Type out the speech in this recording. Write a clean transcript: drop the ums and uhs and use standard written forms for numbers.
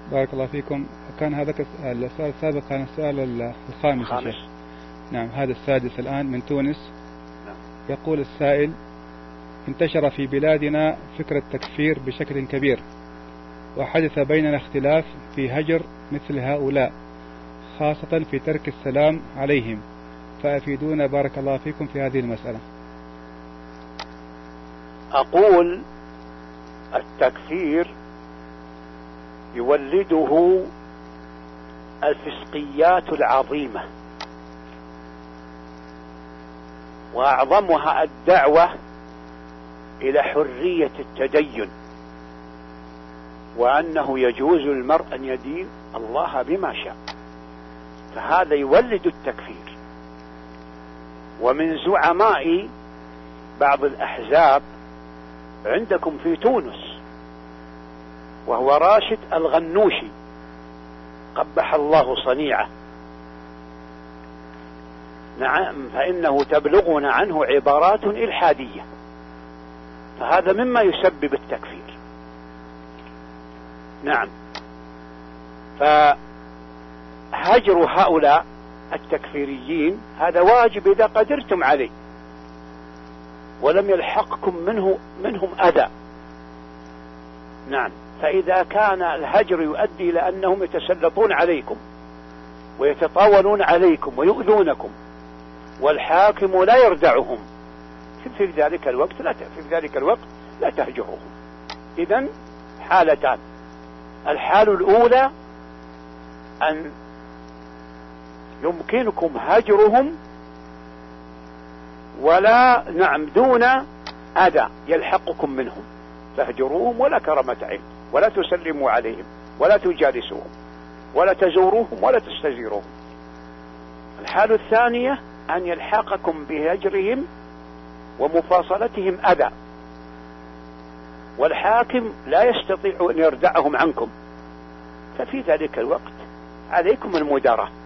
بارك الله فيكم. كان هذا السؤال السابق كان السؤال الخامس يا شيخ. نعم، هذا السادس الآن من تونس. نعم. يقول السائل: انتشر في بلادنا فكرة التكفير بشكل كبير، وحدث بيننا اختلاف في هجر مثل هؤلاء، خاصة في ترك السلام عليهم، فأفيدونا بارك الله فيكم في هذه المسألة. أقول التكفير يولده الفسقيات العظيمة، وأعظمها الدعوة إلى حرية التدين، وأنه يجوز للمرء أن يدين الله بما شاء، فهذا يولد التكفير. ومن زعماء بعض الأحزاب عندكم في تونس وهو راشد الغنوشي قبح الله صنيعه، نعم، فإنه تبلغنا عنه عبارات إلحادية، فهذا مما يسبب التكفير. نعم، فهجر هؤلاء التكفيريين هذا واجب إذا قدرتم عليه ولم يلحقكم منهم أذى. نعم، فإذا كان الهجر يؤدي إلى أنهم يتسلطون عليكم ويتطاولون عليكم ويؤذونكم والحاكم لا يردعهم، في ذلك الوقت لا تهجرهم. إذن حالتان: الحال الأولى أن يمكنكم هجرهم ولا دون أذى يلحقكم منهم، فاهجروهم ولا كرامة عين، ولا تسلموا عليهم ولا تجالسوهم ولا تزوروهم ولا تستزيروهم. الحال الثانية أن يلحقكم بهجرهم ومفاصلتهم أذى، والحاكم لا يستطيع أن يردعهم عنكم، ففي ذلك الوقت عليكم المداراة.